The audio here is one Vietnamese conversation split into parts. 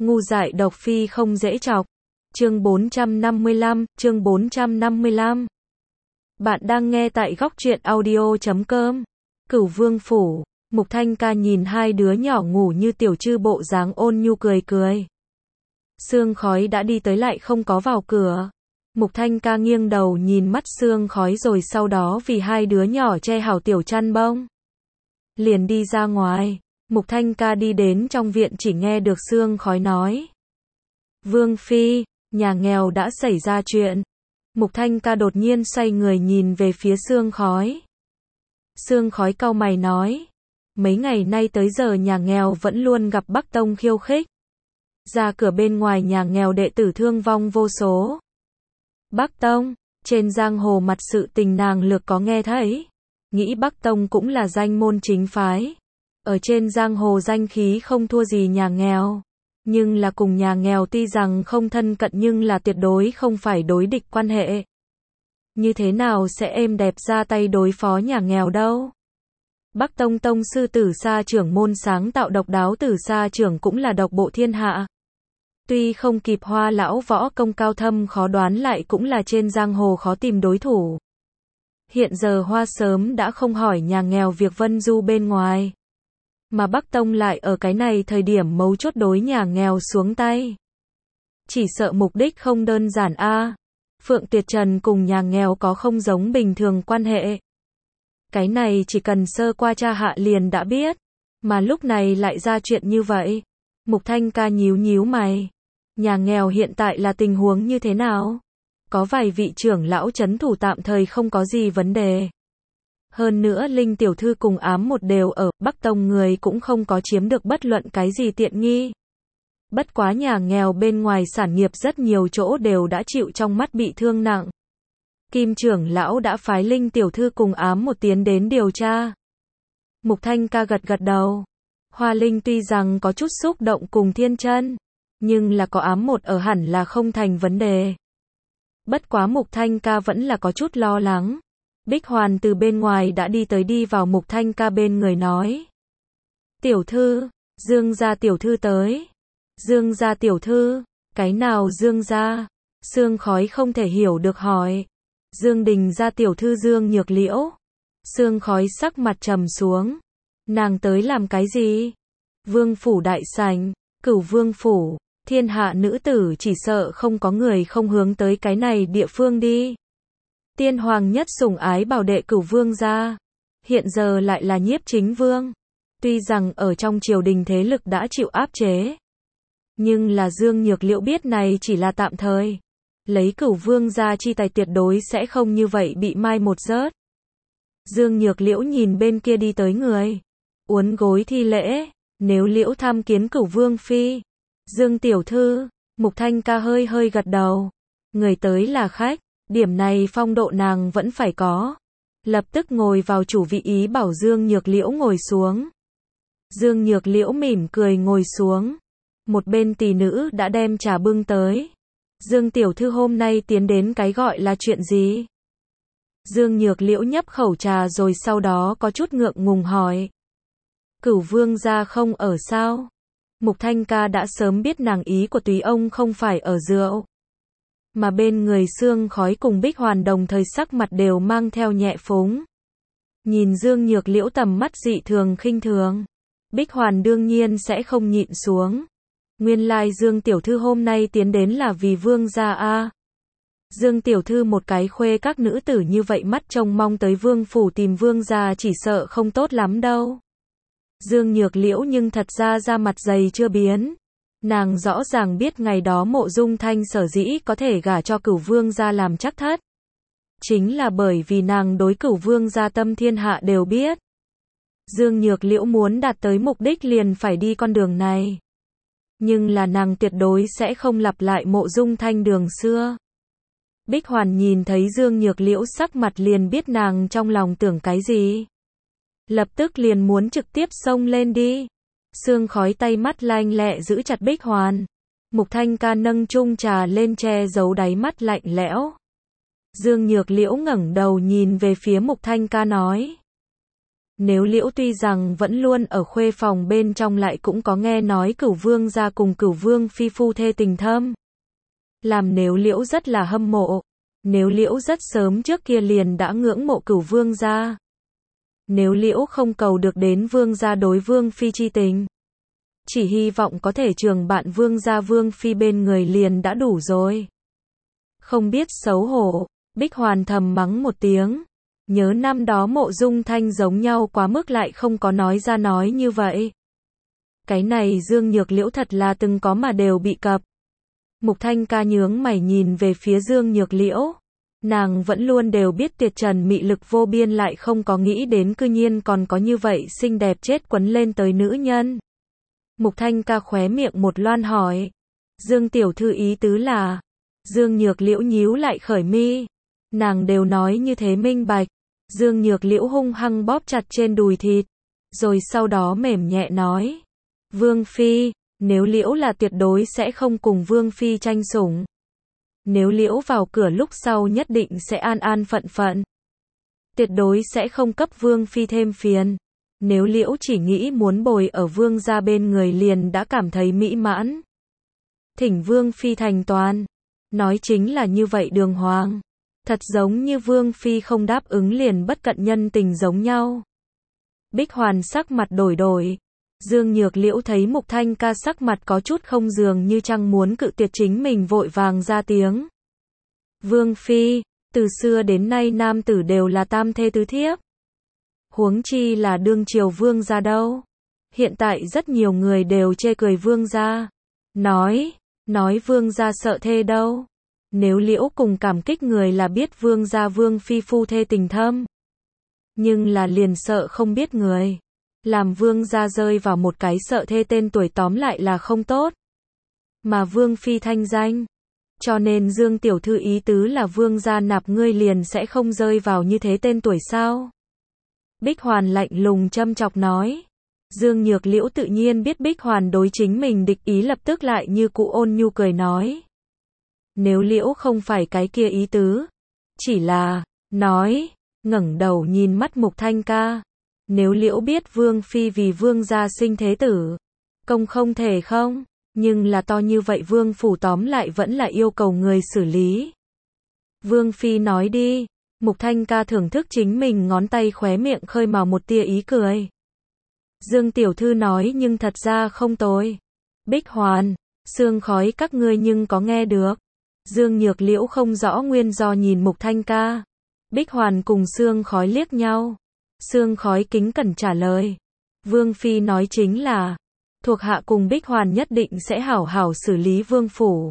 Ngu dại độc phi không dễ chọc. Chương 455. Bạn đang nghe tại góc truyện audio.com. Cửu Vương phủ, Mục Thanh Ca nhìn hai đứa nhỏ ngủ như tiểu trư bộ dáng ôn nhu cười cười. Sương khói đã đi tới lại không có vào cửa. Mục Thanh Ca nghiêng đầu nhìn mắt sương khói rồi sau đó vì hai đứa nhỏ che hảo tiểu chăn bông. Liền đi ra ngoài. Mục Thanh Ca đi đến trong viện chỉ nghe được sương khói nói. Vương phi, nhà nghèo đã xảy ra chuyện. Mục Thanh Ca đột nhiên xoay người nhìn về phía sương khói. Sương khói cau mày nói. Mấy ngày nay tới giờ nhà nghèo vẫn luôn gặp Bắc Tông khiêu khích. Ra cửa bên ngoài nhà nghèo đệ tử thương vong vô số. Bắc Tông, trên giang hồ mặt sự tình nàng lược có nghe thấy. Nghĩ Bắc Tông cũng là danh môn chính phái. Ở trên giang hồ danh khí không thua gì nhà nghèo. Nhưng là cùng nhà nghèo tuy rằng không thân cận nhưng là tuyệt đối không phải đối địch quan hệ. Như thế nào sẽ êm đẹp ra tay đối phó nhà nghèo đâu. Bắc Tông tông sư Tử Sa trưởng môn sáng tạo độc đáo Tử Sa trưởng cũng là độc bộ thiên hạ. Tuy không kịp Hoa lão võ công cao thâm khó đoán lại cũng là trên giang hồ khó tìm đối thủ. Hiện giờ Hoa sớm đã không hỏi nhà nghèo việc vân du bên ngoài. Mà Bắc Tông lại ở cái này thời điểm mấu chốt đối nhà nghèo xuống tay. Chỉ sợ mục đích không đơn giản a. Phượng Tuyệt Trần cùng nhà nghèo có không giống bình thường quan hệ. Cái này chỉ cần sơ qua tra hạ liền đã biết. Mà lúc này lại ra chuyện như vậy. Mục Thanh Ca nhíu nhíu mày. Nhà nghèo hiện tại là tình huống như thế nào? Có vài vị trưởng lão trấn thủ tạm thời không có gì vấn đề. Hơn nữa Linh tiểu thư cùng ám một đều ở, Bắc Tông người cũng không có chiếm được bất luận cái gì tiện nghi. Bất quá nhà nghèo bên ngoài sản nghiệp rất nhiều chỗ đều đã chịu trong mắt bị thương nặng. Kim trưởng lão đã phái Linh tiểu thư cùng ám một tiến đến điều tra. Mục Thanh Ca gật gật đầu. Hoa Linh tuy rằng có chút xúc động cùng Thiên Chân, nhưng là có ám một ở hẳn là không thành vấn đề. Bất quá Mục Thanh Ca vẫn là có chút lo lắng. Bích Hoàn từ bên ngoài đã đi vào Mục Thanh Ca bên người nói. Tiểu thư, Dương gia tiểu thư tới. Dương gia tiểu thư, cái nào Dương gia? Sương khói không thể hiểu được hỏi. Dương Đình gia tiểu thư Dương Nhược Liễu. Sương khói sắc mặt trầm xuống. Nàng tới làm cái gì? Vương phủ đại sảnh, Cửu Vương phủ, thiên hạ nữ tử chỉ sợ không có người không hướng tới cái này địa phương đi. Tiên hoàng nhất sủng ái bảo đệ Cửu Vương gia, hiện giờ lại là Nhiếp Chính Vương. Tuy rằng ở trong triều đình thế lực đã chịu áp chế, nhưng là Dương Nhược Liễu biết này chỉ là tạm thời. Lấy Cửu Vương gia chi tài tuyệt đối sẽ không như vậy bị mai một rớt. Dương Nhược Liễu nhìn bên kia đi tới người, uốn gối thi lễ, nếu Liễu tham kiến Cửu Vương phi. Dương tiểu thư, Mục Thanh Ca hơi hơi gật đầu. Người tới là khách, điểm này phong độ nàng vẫn phải có. Lập tức ngồi vào chủ vị ý bảo Dương Nhược Liễu ngồi xuống. Dương Nhược Liễu mỉm cười ngồi xuống. Một bên tỷ nữ đã đem trà bưng tới. Dương tiểu thư hôm nay tiến đến cái gọi là chuyện gì? Dương Nhược Liễu nhấp khẩu trà rồi sau đó có chút ngượng ngùng hỏi. Cửu Vương gia không ở sao? Mục Thanh Ca đã sớm biết nàng ý của Túy ông không phải ở rượu. Mà bên người Sương khói cùng Bích Hoàn đồng thời sắc mặt đều mang theo nhẹ phúng. Nhìn Dương Nhược Liễu tầm mắt dị thường khinh thường. Bích Hoàn đương nhiên sẽ không nhịn xuống. Nguyên lai Dương tiểu thư hôm nay tiến đến là vì Vương gia a. Dương tiểu thư một cái khuê các nữ tử như vậy mắt trông mong tới Vương phủ tìm Vương gia chỉ sợ không tốt lắm đâu. Dương Nhược Liễu nhưng thật ra da mặt dày chưa biến. Nàng rõ ràng biết ngày đó Mộ Dung Thanh sở dĩ có thể gả cho Cửu Vương gia làm chắc thất. Chính là bởi vì nàng đối Cửu Vương gia tâm thiên hạ đều biết. Dương Nhược Liễu muốn đạt tới mục đích liền phải đi con đường này. Nhưng là nàng tuyệt đối sẽ không lặp lại Mộ Dung Thanh đường xưa. Bích Hoàn nhìn thấy Dương Nhược Liễu sắc mặt liền biết nàng trong lòng tưởng cái gì. Lập tức liền muốn trực tiếp xông lên đi. Sương khói tay mắt lanh lẹ giữ chặt Bích Hoàn. Mục Thanh Ca nâng chung trà lên che giấu đáy mắt lạnh lẽo. Dương Nhược Liễu ngẩng đầu nhìn về phía Mục Thanh Ca nói. Nếu Liễu tuy rằng vẫn luôn ở khuê phòng bên trong lại cũng có nghe nói Cửu Vương gia cùng Cửu Vương phi phu thê tình thâm. Làm Nếu Liễu rất là hâm mộ. Nếu Liễu rất sớm trước kia liền đã ngưỡng mộ Cửu Vương gia. Nếu Liễu không cầu được đến Vương gia đối Vương phi chi tình, chỉ hy vọng có thể trường bạn Vương gia Vương phi bên người liền đã đủ rồi. Không biết xấu hổ, Bích Hoàn thầm mắng một tiếng. Nhớ năm đó Mộ Dung Thanh giống nhau quá mức lại không có nói ra nói như vậy. Cái này Dương Nhược Liễu thật là từng có mà đều bị cập. Mục Thanh ca nhướng mày nhìn về phía Dương Nhược Liễu. Nàng vẫn luôn đều biết Tuyệt Trần mị lực vô biên lại không có nghĩ đến cư nhiên còn có như vậy xinh đẹp chết quấn lên tới nữ nhân. Mục Thanh ca khóe miệng một loan hỏi. Dương tiểu thư ý tứ là. Dương Nhược Liễu nhíu lại khởi mi. Nàng đều nói như thế minh bạch. Dương Nhược Liễu hung hăng bóp chặt trên đùi thịt. Rồi sau đó mềm nhẹ nói. Vương phi, nếu Liễu là tuyệt đối sẽ không cùng Vương phi tranh sủng. Nếu Liễu vào cửa lúc sau nhất định sẽ an an phận phận. Tuyệt đối sẽ không cấp Vương phi thêm phiền. Nếu Liễu chỉ nghĩ muốn bồi ở Vương gia bên người liền đã cảm thấy mỹ mãn. Thỉnh Vương phi thành toàn. Nói chính là như vậy đường hoàng. Thật giống như Vương phi không đáp ứng liền bất cận nhân tình giống nhau. Bích Hoàn sắc mặt đổi đổi. Dương Nhược Liễu thấy Mục Thanh ca sắc mặt có chút không dường như chăng muốn cự tuyệt chính mình vội vàng ra tiếng. Vương phi, từ xưa đến nay nam tử đều là tam thê tứ thiếp. Huống chi là đương triều vương gia đâu. Hiện tại rất nhiều người đều chê cười vương gia. Nói vương gia sợ thê đâu. Nếu Liễu cùng cảm kích người là biết vương gia Vương phi phu thê tình thâm. Nhưng là liền sợ không biết người. Làm vương gia rơi vào một cái sợ thê tên tuổi tóm lại là không tốt. Mà Vương phi thanh danh. Cho nên Dương tiểu thư ý tứ là vương gia nạp ngươi liền sẽ không rơi vào như thế tên tuổi sao? Bích Hoàn lạnh lùng châm chọc nói. Dương Nhược Liễu tự nhiên biết Bích Hoàn đối chính mình địch ý lập tức lại như cụ ôn nhu cười nói. Nếu Liễu không phải cái kia ý tứ. Chỉ là, nói, ngẩng đầu nhìn mắt Mục Thanh ca. Nếu Liễu biết Vương phi vì vương gia sinh thế tử. Công không thể không. Nhưng là to như vậy Vương phủ tóm lại vẫn là yêu cầu người xử lý. Vương phi nói đi. Mục Thanh ca thưởng thức chính mình ngón tay khóe miệng khơi mào một tia ý cười. Dương tiểu thư nói nhưng thật ra không tồi. Bích Hoàn, sương khói các ngươi nhưng có nghe được. Dương Nhược Liễu không rõ nguyên do nhìn Mục Thanh ca. Bích Hoàn cùng sương khói liếc nhau. Sương khói kính cẩn trả lời. Vương phi nói chính là. Thuộc hạ cùng Bích Hoàn nhất định sẽ hảo hảo xử lý vương phủ.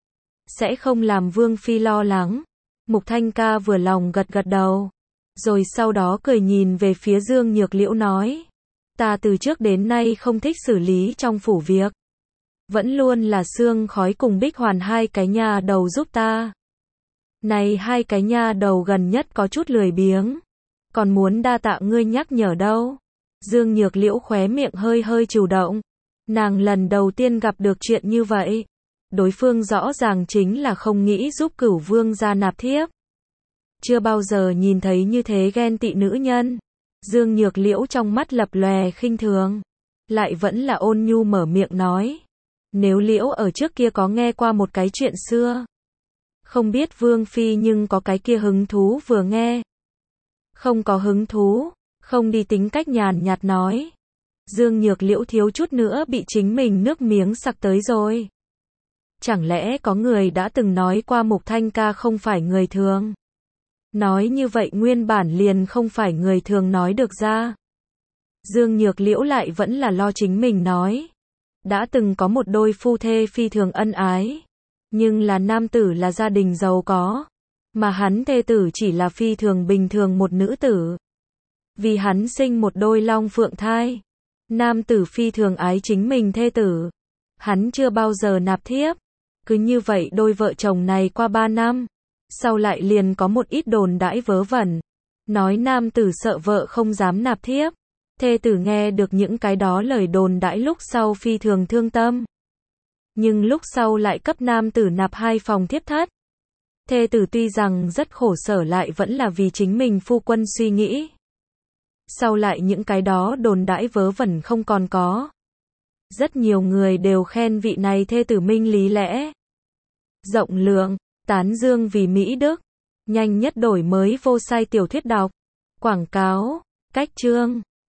Sẽ không làm Vương phi lo lắng. Mục Thanh ca vừa lòng gật gật đầu. Rồi sau đó cười nhìn về phía Dương Nhược Liễu nói. Ta từ trước đến nay không thích xử lý trong phủ việc. Vẫn luôn là sương khói cùng Bích Hoàn hai cái nha đầu giúp ta. Này hai cái nha đầu gần nhất có chút lười biếng. Còn muốn đa tạ ngươi nhắc nhở đâu. Dương Nhược Liễu khóe miệng hơi hơi chủ động. Nàng lần đầu tiên gặp được chuyện như vậy. Đối phương rõ ràng chính là không nghĩ giúp Cửu Vương gia nạp thiếp. Chưa bao giờ nhìn thấy như thế ghen tị nữ nhân. Dương Nhược Liễu trong mắt lập lòe khinh thường. Lại vẫn là ôn nhu mở miệng nói. Nếu Liễu ở trước kia có nghe qua một cái chuyện xưa. Không biết Vương phi nhưng có cái kia hứng thú vừa nghe. Không có hứng thú, không đi tính cách nhàn nhạt nói. Dương Nhược Liễu thiếu chút nữa bị chính mình nước miếng sặc tới rồi. Chẳng lẽ có người đã từng nói qua Mục Thanh ca không phải người thường? Nói như vậy nguyên bản liền không phải người thường nói được ra. Dương Nhược Liễu lại vẫn là lo chính mình nói. Đã từng có một đôi phu thê phi thường ân ái. Nhưng là nam tử là gia đình giàu có. Mà hắn thê tử chỉ là phi thường bình thường một nữ tử. Vì hắn sinh một đôi long phượng thai. Nam tử phi thường ái chính mình thê tử. Hắn chưa bao giờ nạp thiếp. Cứ như vậy đôi vợ chồng này qua 3 năm. Sau lại liền có một ít đồn đãi vớ vẩn. Nói nam tử sợ vợ không dám nạp thiếp. Thê tử nghe được những cái đó lời đồn đãi lúc sau phi thường thương tâm. Nhưng lúc sau lại cấp nam tử nạp 2 phòng thiếp thất. Thê tử tuy rằng rất khổ sở lại vẫn là vì chính mình phu quân suy nghĩ. Sau lại những cái đó đồn đãi vớ vẩn không còn có. Rất nhiều người đều khen vị này thê tử minh lý lẽ, rộng lượng, tán dương vì Mỹ Đức, nhanh nhất đổi mới vô sai tiểu thuyết đọc, quảng cáo, cách chương.